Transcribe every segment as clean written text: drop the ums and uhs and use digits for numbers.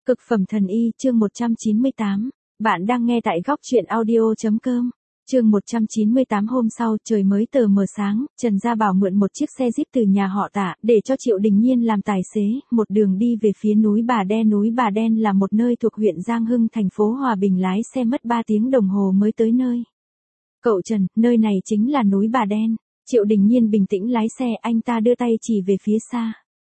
Cực phẩm thần y, chương 198. Bạn đang nghe tại góc truyện audio.com. Chương 198. Hôm sau, trời mới tờ mờ sáng, Trần Gia Bảo mượn một chiếc xe Jeep từ nhà họ Tạ, để cho Triệu Đình Nhiên làm tài xế, một đường đi về phía núi Bà Đen. Núi Bà Đen là một nơi thuộc huyện Giang Hưng, thành phố Hòa Bình, lái xe mất 3 tiếng đồng hồ mới tới nơi. Cậu Trần, nơi này chính là núi Bà Đen. Triệu Đình Nhiên bình tĩnh lái xe, anh ta đưa tay chỉ về phía xa.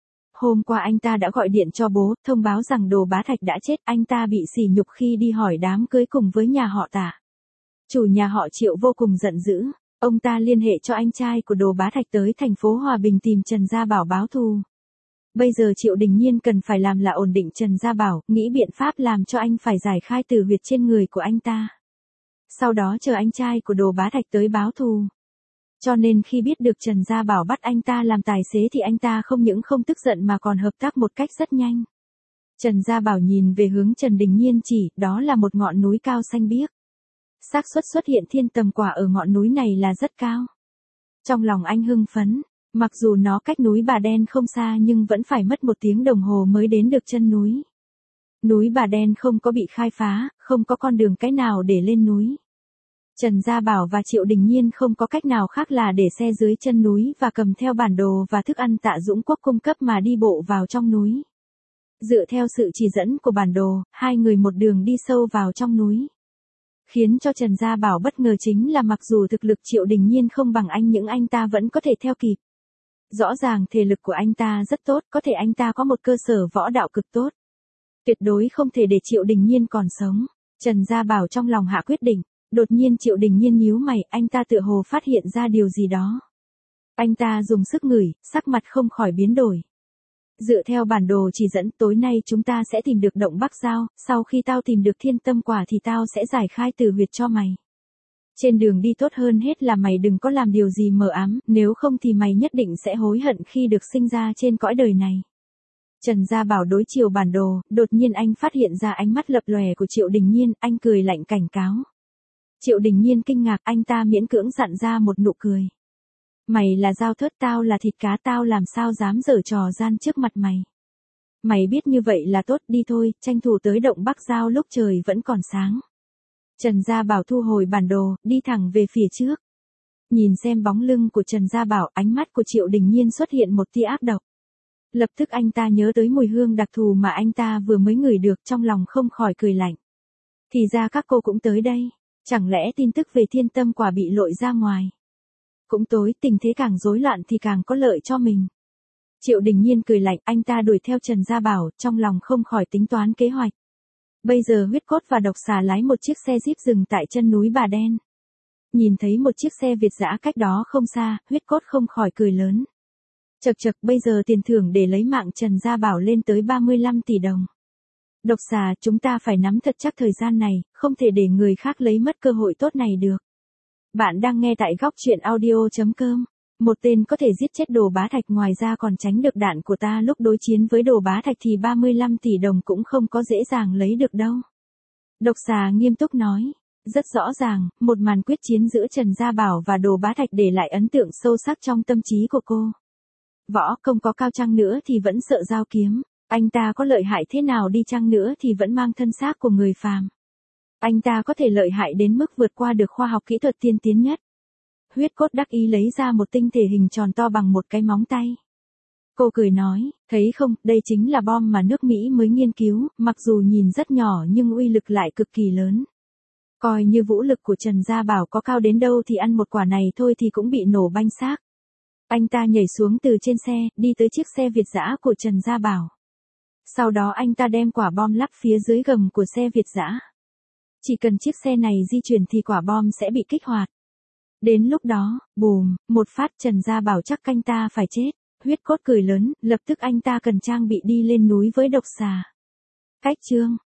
Hôm qua anh ta đã gọi điện cho bố, thông báo rằng Đồ Bá Thạch đã chết, anh ta bị sỉ nhục khi đi hỏi đám cưới cùng với nhà họ Tạ. Chủ nhà họ Triệu vô cùng giận dữ, ông ta liên hệ cho anh trai của Đồ Bá Thạch tới thành phố Hòa Bình tìm Trần Gia Bảo báo thù. Bây giờ Triệu Đình Nhiên cần phải làm là ổn định Trần Gia Bảo, nghĩ biện pháp làm cho anh phải giải khai tử huyệt trên người của anh ta. Sau đó chờ anh trai của Đồ Bá Thạch tới báo thù. Cho nên khi biết được Trần Gia Bảo bắt anh ta làm tài xế thì anh ta không những không tức giận mà còn hợp tác một cách rất nhanh. Trần Gia Bảo nhìn về hướng Trần Đình Nhiên chỉ, đó là một ngọn núi cao xanh biếc. Xác suất xuất hiện thiên tầm quả ở ngọn núi này là rất cao. Trong lòng anh hưng phấn, mặc dù nó cách núi Bà Đen không xa nhưng vẫn phải mất 1 tiếng đồng hồ mới đến được chân núi. Núi Bà Đen không có bị khai phá, không có con đường cái nào để lên núi. Trần Gia Bảo và Triệu Đình Nhiên không có cách nào khác là để xe dưới chân núi và cầm theo bản đồ và thức ăn Tạ Dũng Quốc cung cấp mà đi bộ vào trong núi. Dựa theo sự chỉ dẫn của bản đồ, hai người một đường đi sâu vào trong núi. Khiến cho Trần Gia Bảo bất ngờ chính là mặc dù thực lực Triệu Đình Nhiên không bằng anh nhưng anh ta vẫn có thể theo kịp. Rõ ràng thể lực của anh ta rất tốt, có thể anh ta có một cơ sở võ đạo cực tốt. Tuyệt đối không thể để Triệu Đình Nhiên còn sống. Trần Gia Bảo trong lòng hạ quyết định. Đột nhiên Triệu Đình Nhiên nhíu mày, anh ta tựa hồ phát hiện ra điều gì đó. Anh ta dùng sức ngửi, sắc mặt không khỏi biến đổi. Dựa theo bản đồ chỉ dẫn, tối nay chúng ta sẽ tìm được động Bắc Giao, sau khi tao tìm được thiên tâm quả thì tao sẽ giải khai tử huyệt cho mày. Trên đường đi tốt hơn hết là mày đừng có làm điều gì mờ ám, nếu không thì mày nhất định sẽ hối hận khi được sinh ra trên cõi đời này. Trần Gia Bảo đối chiều bản đồ, đột nhiên anh phát hiện ra ánh mắt lập lòe của Triệu Đình Nhiên, anh cười lạnh cảnh cáo. Triệu Đình Nhiên kinh ngạc, anh ta miễn cưỡng dặn ra một nụ cười. Mày là dao thớt, tao là thịt cá, tao làm sao dám giở trò gian trước mặt mày. Mày biết như vậy là tốt, đi thôi, tranh thủ tới động Bắc Giao lúc trời vẫn còn sáng. Trần Gia Bảo thu hồi bản đồ, đi thẳng về phía trước. Nhìn xem bóng lưng của Trần Gia Bảo, ánh mắt của Triệu Đình Nhiên xuất hiện một tia ác độc. Lập tức anh ta nhớ tới mùi hương đặc thù mà anh ta vừa mới ngửi được, trong lòng không khỏi cười lạnh. Thì ra các cô cũng tới đây. Chẳng lẽ tin tức về thiên tâm quả bị lội ra ngoài? Cũng tối, tình thế càng rối loạn thì càng có lợi cho mình. Triệu Đình Nhiên cười lạnh, anh ta đuổi theo Trần Gia Bảo, trong lòng không khỏi tính toán kế hoạch. Bây giờ Huyết Cốt và Độc Xà lái một chiếc xe Jeep dừng tại chân núi Bà Đen. Nhìn thấy một chiếc xe Việt dã cách đó không xa, Huyết Cốt không khỏi cười lớn. Chậc chậc, bây giờ tiền thưởng để lấy mạng Trần Gia Bảo lên tới 35 tỷ đồng. Độc Xà, chúng ta phải nắm thật chắc thời gian này, không thể để người khác lấy mất cơ hội tốt này được. Bạn đang nghe tại góc truyện audio.com. Một tên có thể giết chết Đồ Bá Thạch, ngoài ra còn tránh được đạn của ta lúc đối chiến với Đồ Bá Thạch thì 35 tỷ đồng cũng không có dễ dàng lấy được đâu. Độc Xà nghiêm túc nói. Rất rõ ràng, một màn quyết chiến giữa Trần Gia Bảo và Đồ Bá Thạch để lại ấn tượng sâu sắc trong tâm trí của cô. Võ công có cao chăng nữa thì vẫn sợ dao kiếm. Anh ta có lợi hại thế nào đi chăng nữa thì vẫn mang thân xác của người phàm. Anh ta có thể lợi hại đến mức vượt qua được khoa học kỹ thuật tiên tiến nhất. Huyết Cốt đắc ý lấy ra một tinh thể hình tròn to bằng một cái móng tay. Cô cười nói, thấy không, đây chính là bom mà nước Mỹ mới nghiên cứu, mặc dù nhìn rất nhỏ nhưng uy lực lại cực kỳ lớn. Coi như vũ lực của Trần Gia Bảo có cao đến đâu thì ăn một quả này thôi thì cũng bị nổ banh xác. Anh ta nhảy xuống từ trên xe, đi tới chiếc xe Việt dã của Trần Gia Bảo. Sau đó anh ta đem quả bom lắp phía dưới gầm của xe Việt dã. Chỉ cần chiếc xe này di chuyển thì quả bom sẽ bị kích hoạt. Đến lúc đó, bùm, một phát Trần Gia Bảo chắc anh ta phải chết. Huyết Cốt cười lớn, lập tức anh ta cần trang bị đi lên núi với Độc Xà. Cách chương